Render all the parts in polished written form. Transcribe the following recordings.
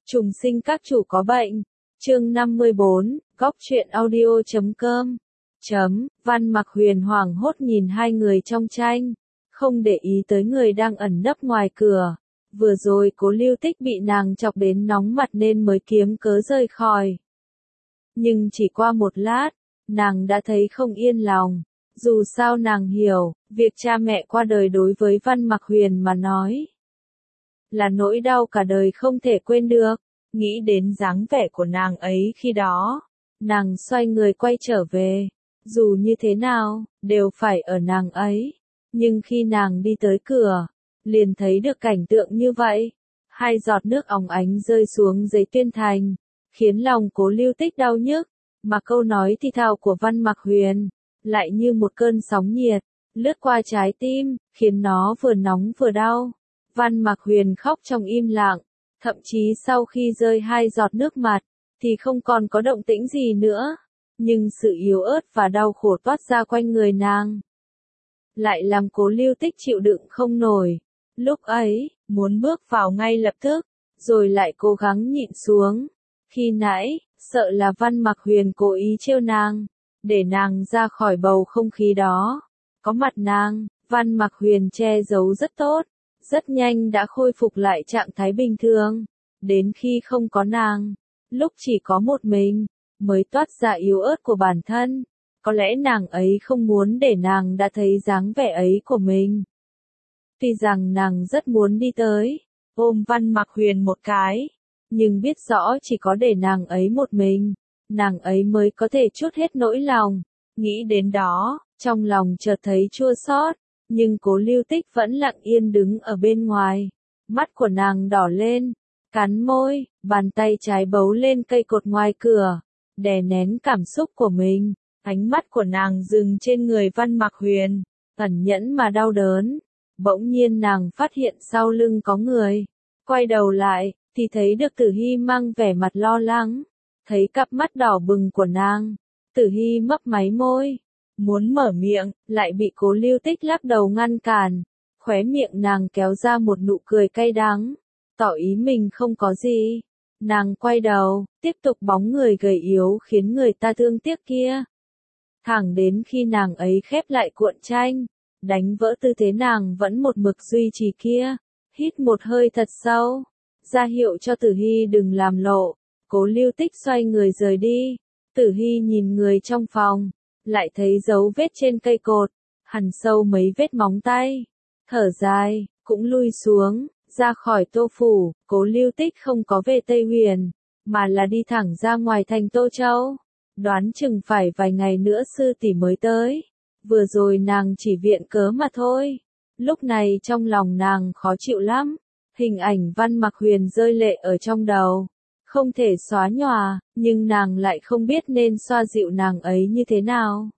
Trùng sinh các chủ có bệnh. Chương 54, góc truyện audio.com. Văn Mặc Huyền hoảng hốt nhìn hai người trong tranh, không để ý tới người đang ẩn nấp ngoài cửa. Vừa rồi Cố Lưu Tích bị nàng chọc đến nóng mặt nên mới kiếm cớ rời khỏi. Nhưng chỉ qua một lát, nàng đã thấy không yên lòng. Dù sao nàng hiểu, việc cha mẹ qua đời đối với Văn Mặc Huyền mà nói là nỗi đau cả đời không thể quên được. Nghĩ đến dáng vẻ của nàng ấy khi đó, nàng xoay người quay trở về. Dù như thế nào, đều phải ở nàng ấy. Nhưng khi nàng đi tới cửa, liền thấy được cảnh tượng như vậy. Hai giọt nước óng ánh rơi xuống giấy tuyên thành, khiến lòng Cố Lưu Tích đau nhức. Mà câu nói thì thào của Văn Mặc Huyền lại như một cơn sóng nhiệt, lướt qua trái tim, khiến nó vừa nóng vừa đau. Văn Mặc Huyền khóc trong im lặng, thậm chí sau khi rơi hai giọt nước mặt, thì không còn có động tĩnh gì nữa. Nhưng sự yếu ớt và đau khổ toát ra quanh người nàng lại làm Cố Lưu Tích chịu đựng không nổi. Lúc ấy, muốn bước vào ngay lập tức, rồi lại cố gắng nhịn xuống. Khi nãy, sợ là Văn Mặc Huyền cố ý trêu nàng, để nàng ra khỏi bầu không khí đó. Có mặt nàng, Văn Mặc Huyền che giấu rất tốt, rất nhanh đã khôi phục lại trạng thái bình thường. Đến khi không có nàng, lúc chỉ có một mình, mới toát ra yếu ớt của bản thân. Có lẽ nàng ấy không muốn để nàng đã thấy dáng vẻ ấy của mình. Tuy rằng nàng rất muốn đi tới, ôm Văn Mặc Huyền một cái, nhưng biết rõ chỉ có để nàng ấy một mình, nàng ấy mới có thể trút hết nỗi lòng. Nghĩ đến đó, trong lòng chợt thấy chua xót, nhưng Cố Lưu Tích vẫn lặng yên đứng ở bên ngoài. Mắt của nàng đỏ lên, cắn môi, bàn tay trái bấu lên cây cột ngoài cửa, đè nén cảm xúc của mình. Ánh mắt của nàng dừng trên người Văn Mặc Huyền, ẩn nhẫn mà đau đớn. Bỗng nhiên nàng phát hiện sau lưng có người. Quay đầu lại, thì thấy được Tử Hy mang vẻ mặt lo lắng. Thấy cặp mắt đỏ bừng của nàng, Tử Hy mấp máy môi, muốn mở miệng, lại bị Cố Lưu Tích lắc đầu ngăn cản. Khóe miệng nàng kéo ra một nụ cười cay đắng, tỏ ý mình không có gì. Nàng quay đầu, tiếp tục bóng người gầy yếu khiến người ta thương tiếc kia. Thẳng đến khi nàng ấy khép lại cuộn tranh, đánh vỡ tư thế nàng vẫn một mực duy trì kia. Hít một hơi thật sâu, ra hiệu cho Tử Hy đừng làm lộ. Cố Lưu Tích xoay người rời đi. Tử Hy nhìn người trong phòng, lại thấy dấu vết trên cây cột, hằn sâu mấy vết móng tay. Thở dài, cũng lui xuống, ra khỏi Tô Phủ. Cố Lưu Tích không có về Tây Huyền, mà là đi thẳng ra ngoài thành Tô Châu. Đoán chừng phải vài ngày nữa sư tỷ mới tới. Vừa rồi nàng chỉ viện cớ mà thôi. Lúc này trong lòng nàng khó chịu lắm. Hình ảnh Văn Mặc Huyền rơi lệ ở trong đầu, không thể xóa nhòa, nhưng nàng lại không biết nên xoa dịu nàng ấy như thế nào.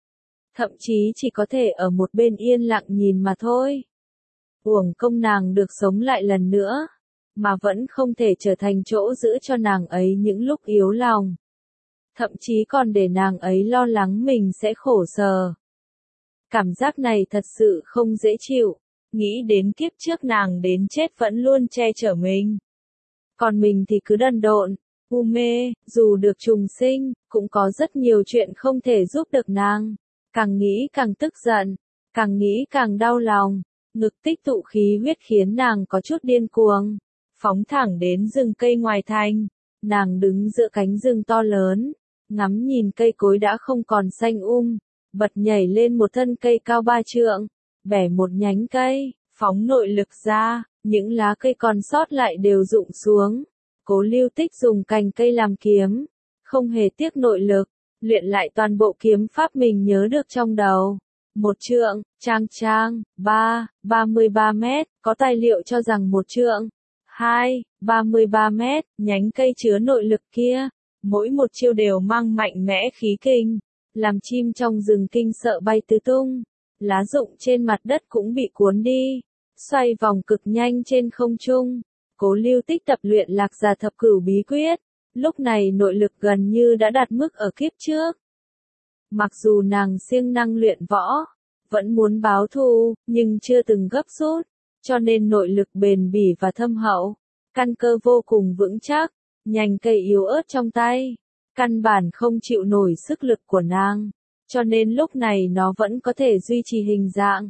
Thậm chí chỉ có thể ở một bên yên lặng nhìn mà thôi. Uổng công nàng được sống lại lần nữa, mà vẫn không thể trở thành chỗ giữ cho nàng ấy những lúc yếu lòng. Thậm chí còn để nàng ấy lo lắng mình sẽ khổ sở. Cảm giác này thật sự không dễ chịu. Nghĩ đến kiếp trước nàng đến chết vẫn luôn che chở mình. Còn mình thì cứ đần độn, u mê, dù được trùng sinh, cũng có rất nhiều chuyện không thể giúp được nàng. Càng nghĩ càng tức giận, càng nghĩ càng đau lòng. Ngực tích tụ khí huyết khiến nàng có chút điên cuồng. Phóng thẳng đến rừng cây ngoài thành. Nàng đứng giữa cánh rừng to lớn, ngắm nhìn cây cối đã không còn xanh bật nhảy lên một thân cây cao 3 trượng, bẻ một nhánh cây, phóng nội lực ra, những lá cây còn sót lại đều rụng xuống. Cố Lưu Tích dùng cành cây làm kiếm, không hề tiếc nội lực, luyện lại toàn bộ kiếm pháp mình nhớ được trong đầu. 1 trượng, trang, 33 mét, có tài liệu cho rằng 1 trượng, 33 mét, nhánh cây chứa nội lực kia, mỗi một chiêu đều mang mạnh mẽ khí kinh, làm chim trong rừng kinh sợ bay tứ tung. Lá rụng trên mặt đất cũng bị cuốn đi, xoay vòng cực nhanh trên không trung. Cố Lưu Tích tập luyện Lạc Gia Thập Cửu bí quyết, lúc này nội lực gần như đã đạt mức ở kiếp trước. Mặc dù nàng siêng năng luyện võ, vẫn muốn báo thù, nhưng chưa từng gấp rút, cho nên nội lực bền bỉ và thâm hậu. căn cơ vô cùng vững chắc, nhành cây yếu ớt trong tay, căn bản không chịu nổi sức lực của nàng, cho nên lúc này nó vẫn có thể duy trì hình dạng.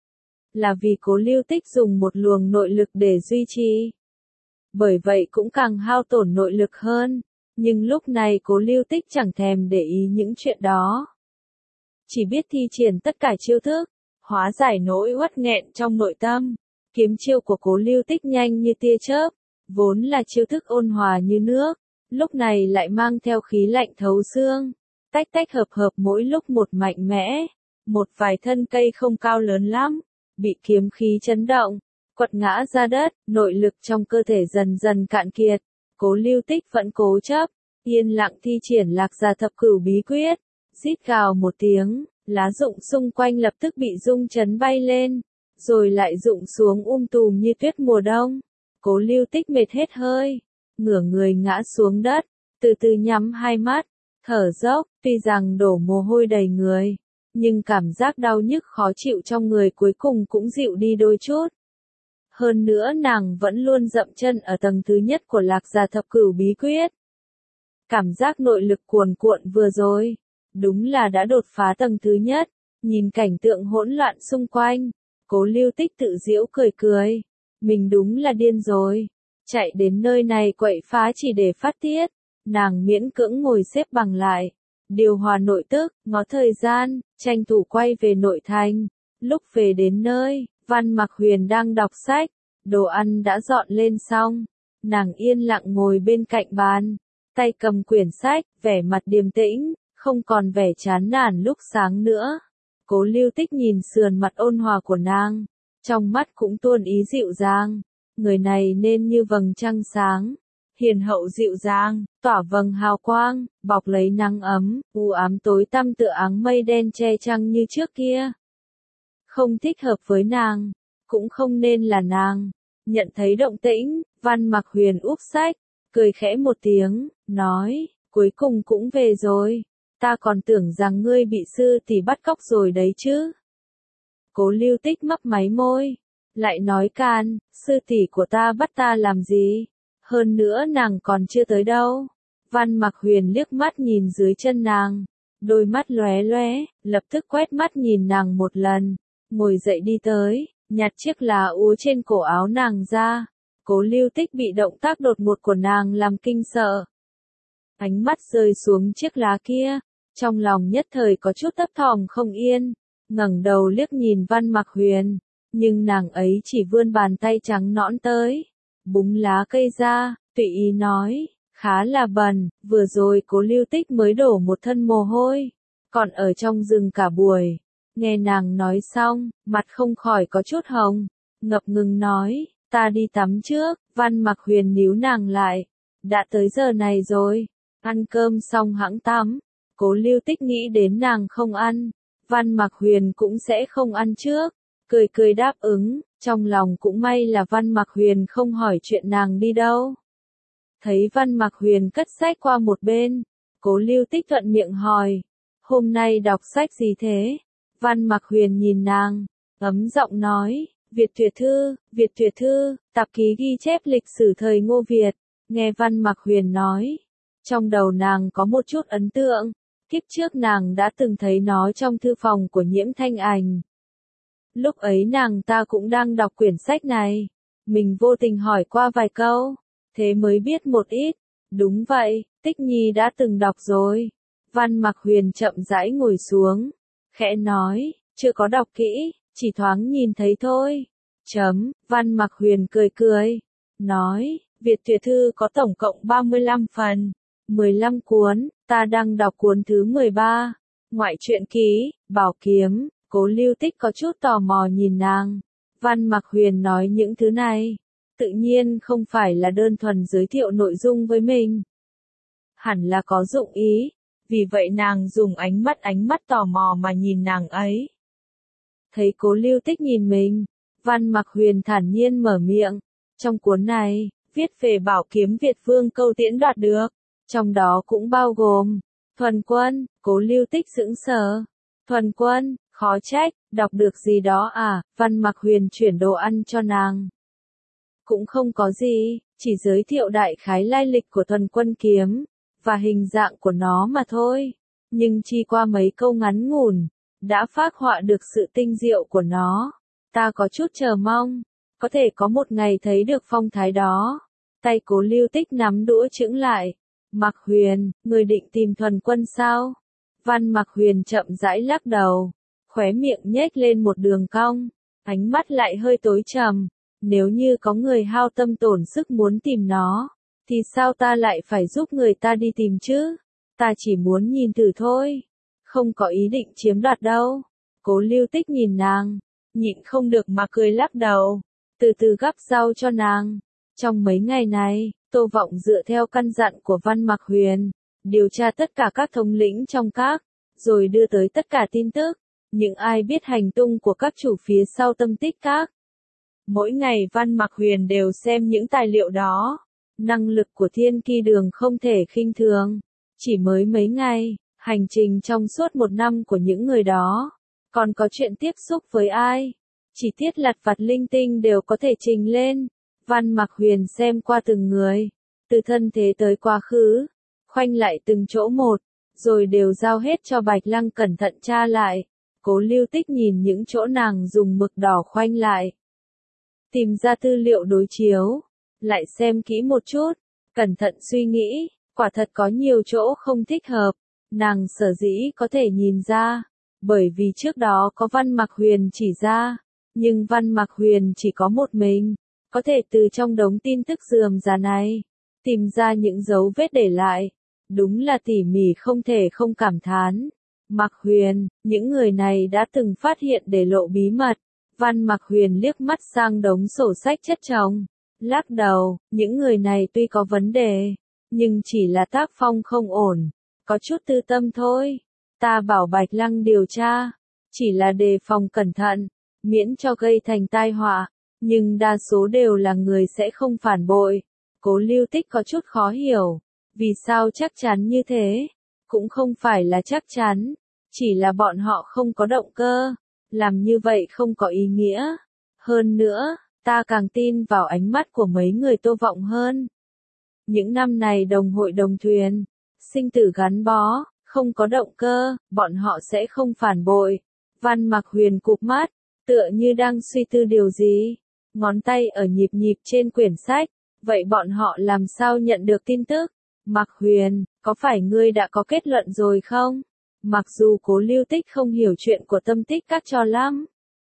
Là vì Cố Lưu Tích dùng một luồng nội lực để duy trì. Bởi vậy cũng càng hao tổn nội lực hơn, nhưng lúc này Cố Lưu Tích chẳng thèm để ý những chuyện đó. Chỉ biết thi triển tất cả chiêu thức, hóa giải nỗi uất nghẹn trong nội tâm. Kiếm chiêu của Cố Lưu Tích nhanh như tia chớp, vốn là chiêu thức ôn hòa như nước, lúc này lại mang theo khí lạnh thấu xương, tách tách hợp hợp mỗi lúc một mạnh mẽ. Một vài thân cây không cao lớn lắm, bị kiếm khí chấn động, quật ngã ra đất, nội lực trong cơ thể dần dần cạn kiệt. Cố Lưu Tích vẫn cố chấp, yên lặng thi triển Lạc Gia Thập Cửu bí quyết, rít gào một tiếng, lá rụng xung quanh lập tức bị rung chấn bay lên, rồi lại rụng xuống tùm như tuyết mùa đông. Cố Lưu Tích mệt hết hơi, ngửa người ngã xuống đất, từ từ nhắm hai mắt, thở dốc, tuy rằng đổ mồ hôi đầy người, nhưng cảm giác đau nhức khó chịu trong người cuối cùng cũng dịu đi đôi chút. Hơn nữa nàng vẫn luôn dậm chân ở tầng thứ nhất của Lạc Gia Thập Cửu bí quyết. Cảm giác nội lực cuồn cuộn vừa rồi, đúng là đã đột phá tầng thứ nhất. Nhìn cảnh tượng hỗn loạn xung quanh, Cố Lưu Tích tự giễu cười cười. Mình đúng là điên rồi. Chạy đến nơi này quậy phá chỉ để phát tiết. Nàng miễn cưỡng ngồi xếp bằng lại. Điều hòa nội tức, ngó thời gian, tranh thủ quay về nội thành. Lúc về đến nơi, Văn Mặc Huyền đang đọc sách. Đồ ăn đã dọn lên xong. Nàng yên lặng ngồi bên cạnh bàn. Tay cầm quyển sách, vẻ mặt điềm tĩnh, không còn vẻ chán nản lúc sáng nữa. Cố Lưu Tích nhìn sườn mặt ôn hòa của nàng, trong mắt cũng tuôn ý dịu dàng. Người này nên như vầng trăng sáng, hiền hậu dịu dàng, tỏa vầng hào quang, bọc lấy nắng ấm, u ám tối tăm tựa áng mây đen che trăng như trước kia. Không thích hợp với nàng, cũng không nên là nàng. Nhận thấy động tĩnh, Văn Mặc Huyền úp sách, cười khẽ một tiếng, nói, cuối cùng cũng về rồi. Ta còn tưởng rằng ngươi bị sư tỷ bắt cóc rồi đấy chứ. Cố Lưu Tích mấp máy môi, lại nói can, sư tỷ của ta bắt ta làm gì? Hơn nữa nàng còn chưa tới đâu. Văn Mặc Huyền liếc mắt nhìn dưới chân nàng, đôi mắt lóe lóe, lập tức quét mắt nhìn nàng một lần, ngồi dậy đi tới, nhặt chiếc lá úa trên cổ áo nàng ra. Cố Lưu Tích bị động tác đột ngột của nàng làm kinh sợ. Ánh mắt rơi xuống chiếc lá kia, trong lòng nhất thời có chút thấp thỏm không yên, ngẩng đầu liếc nhìn Văn Mặc Huyền, nhưng nàng ấy chỉ vươn bàn tay trắng nõn tới, búng lá cây ra, tùy ý nói, khá là bẩn, vừa rồi Cố Lưu Tích mới đổ một thân mồ hôi, còn ở trong rừng cả buổi. Nghe nàng nói xong, mặt không khỏi có chút hồng, ngập ngừng nói, ta đi tắm trước. Văn Mặc Huyền níu nàng lại, đã tới giờ này rồi, ăn cơm xong hẵng tắm. Cố Lưu Tích nghĩ đến nàng không ăn, Văn Mặc Huyền cũng sẽ không ăn trước, cười cười đáp ứng, trong lòng cũng may là Văn Mặc Huyền không hỏi chuyện nàng đi đâu. Thấy Văn Mặc Huyền cất sách qua một bên, Cố Lưu Tích thuận miệng hỏi, hôm nay đọc sách gì thế? Văn Mặc Huyền nhìn nàng, ấm giọng nói, Việt Tuyệt Thư, tạp ký ghi chép lịch sử thời Ngô Việt. Nghe Văn Mặc Huyền nói, trong đầu nàng có một chút ấn tượng, kiếp trước nàng đã từng thấy nó trong thư phòng của Nhiễm Thanh Ảnh. Lúc ấy nàng ta cũng đang đọc quyển sách này, mình vô tình hỏi qua vài câu, thế mới biết một ít. Đúng vậy, Tích Nhi đã từng đọc rồi. Văn Mặc Huyền chậm rãi ngồi xuống, khẽ nói, chưa có đọc kỹ, chỉ thoáng nhìn thấy thôi. Văn Mặc Huyền cười cười, nói, Việt Tuyệt Thư có tổng cộng 35 phần, 15 cuốn, ta đang đọc cuốn thứ 13, ngoại truyện ký, Bảo Kiếm. Cố Lưu Tích có chút tò mò nhìn nàng. Văn Mặc Huyền nói những thứ này, tự nhiên không phải là đơn thuần giới thiệu nội dung với mình. Hẳn là có dụng ý, vì vậy nàng dùng ánh mắt tò mò mà nhìn nàng ấy. Thấy Cố Lưu Tích nhìn mình, Văn Mặc Huyền thản nhiên mở miệng, trong cuốn này, viết về bảo kiếm Việt Vương Câu Tiễn đoạt được, trong đó cũng bao gồm, thuần quân. Cố Lưu Tích sững sờ, thuần quân, khó trách, đọc được gì đó à? Văn Mặc Huyền chuyển đồ ăn cho nàng. cũng không có gì, chỉ giới thiệu đại khái lai lịch của Thuần Quân kiếm, và hình dạng của nó mà thôi. Nhưng chi qua mấy câu ngắn ngủn, đã phác họa được sự tinh diệu của nó. Ta có chút chờ mong, có thể có một ngày thấy được phong thái đó. Tay Cố Lưu Tích nắm đũa chững lại. Mạc Huyền, người định tìm Thuần Quân sao? Văn Mạc Huyền chậm rãi lắc đầu, khóe miệng nhếch lên một đường cong, ánh mắt lại hơi tối trầm. Nếu như có người hao tâm tổn sức muốn tìm nó, thì sao ta lại phải giúp người ta đi tìm chứ? Ta chỉ muốn nhìn thử thôi, không có ý định chiếm đoạt đâu. Cố Lưu Tích nhìn nàng, nhịn không được mà cười lắc đầu, từ từ gắp rau cho nàng. Trong mấy ngày này, Tô Vọng dựa theo căn dặn của Văn Mạc Huyền, điều tra tất cả các thống lĩnh trong các, rồi đưa tới tất cả tin tức, những ai biết hành tung của các chủ phía sau tâm tích các. Mỗi ngày Văn Mạc Huyền đều xem những tài liệu đó. Năng lực của Thiên Ki Đường không thể khinh thường. Chỉ mới mấy ngày, hành trình trong suốt một năm của những người đó. Còn có chuyện tiếp xúc với ai? Chi tiết lặt vặt linh tinh đều có thể trình lên. Văn Mạc Huyền xem qua từng người, từ thân thế tới quá khứ, khoanh lại từng chỗ một, rồi đều giao hết cho Bạch Lăng cẩn thận tra lại. Cố Lưu Tích nhìn những chỗ nàng dùng mực đỏ khoanh lại, tìm ra tư liệu đối chiếu, lại xem kỹ một chút, cẩn thận suy nghĩ, quả thật có nhiều chỗ không thích hợp. Nàng sở dĩ có thể nhìn ra, bởi vì trước đó có Văn Mạc Huyền chỉ ra, nhưng Văn Mạc Huyền chỉ có một mình, có thể từ trong đống tin tức rườm rà này, tìm ra những dấu vết để lại. Đúng là tỉ mỉ không thể không cảm thán. Mạc Huyền, những người này đã từng phát hiện để lộ bí mật. Văn Mạc Huyền liếc mắt sang đống sổ sách chất chồng, lắc đầu, những người này tuy có vấn đề, nhưng chỉ là tác phong không ổn, có chút tư tâm thôi. Ta bảo Bạch Lăng điều tra, chỉ là đề phòng cẩn thận, miễn cho gây thành tai họa, nhưng đa số đều là người sẽ không phản bội. Cố Lưu Tích có chút khó hiểu, vì sao chắc chắn như thế? Cũng không phải là chắc chắn, chỉ là bọn họ không có động cơ. Làm như vậy không có ý nghĩa. Hơn nữa, ta càng tin vào ánh mắt của mấy người Tô Vọng hơn. Những năm này đồng hội đồng thuyền, sinh tử gắn bó, không có động cơ, bọn họ sẽ không phản bội. Văn Mạc Huyền cụp mắt, tựa như đang suy tư điều gì, ngón tay ở nhịp nhịp trên quyển sách. Vậy bọn họ làm sao nhận được tin tức? Mạc Huyền, có phải ngươi đã có kết luận rồi không? Mặc dù Cố Lưu Tích không hiểu chuyện của tâm tích các cho lắm,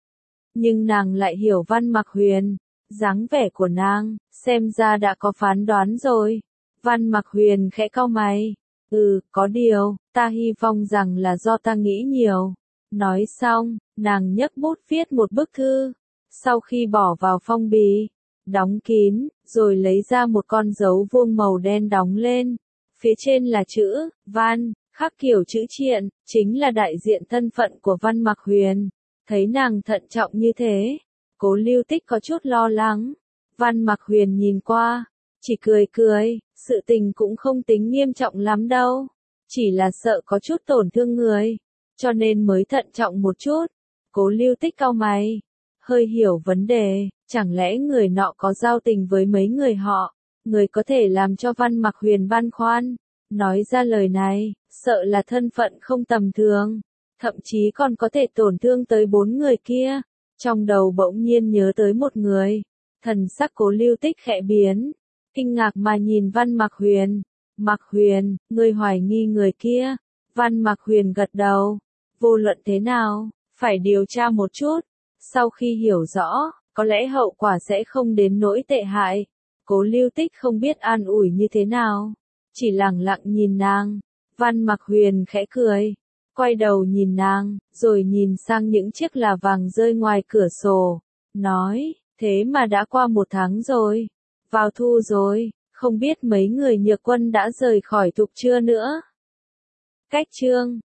nhưng nàng lại hiểu Văn Mạc Huyền, dáng vẻ của nàng, xem ra đã có phán đoán rồi. Văn Mạc Huyền khẽ cau mày, có điều, ta hy vọng rằng là do ta nghĩ nhiều. Nói xong, nàng nhấc bút viết một bức thư, sau khi bỏ vào phong bì, đóng kín, rồi lấy ra một con dấu vuông màu đen đóng lên, phía trên là chữ, Văn, khắc kiểu chữ triện, chính là đại diện thân phận của Văn Mạc Huyền. Thấy nàng thận trọng như thế, Cố Lưu Tích có chút lo lắng. Văn Mạc Huyền nhìn qua, chỉ cười cười, sự tình cũng không tính nghiêm trọng lắm đâu, chỉ là sợ có chút tổn thương người, cho nên mới thận trọng một chút. Cố Lưu Tích cau mày, hơi hiểu vấn đề, chẳng lẽ người nọ có giao tình với mấy người họ, người có thể làm cho Văn Mạc Huyền băn khoăn. Nói ra lời này, sợ là thân phận không tầm thường, thậm chí còn có thể tổn thương tới 4 người kia. Trong đầu bỗng nhiên nhớ tới một người, thần sắc Cố Lưu Tích khẽ biến, kinh ngạc mà nhìn Văn Mạc Huyền. Mạc Huyền, ngươi hoài nghi người kia? Văn Mạc Huyền gật đầu, vô luận thế nào, phải điều tra một chút, sau khi hiểu rõ, có lẽ hậu quả sẽ không đến nỗi tệ hại. Cố Lưu Tích không biết an ủi như thế nào, chỉ lặng lặng nhìn nàng. Văn Mạc Huyền khẽ cười, quay đầu nhìn nàng, rồi nhìn sang những chiếc là vàng rơi ngoài cửa sổ, nói, thế mà đã qua 1 tháng rồi, vào thu rồi, không biết mấy người Nhược Quân đã rời khỏi Thục chưa nữa. Cách chương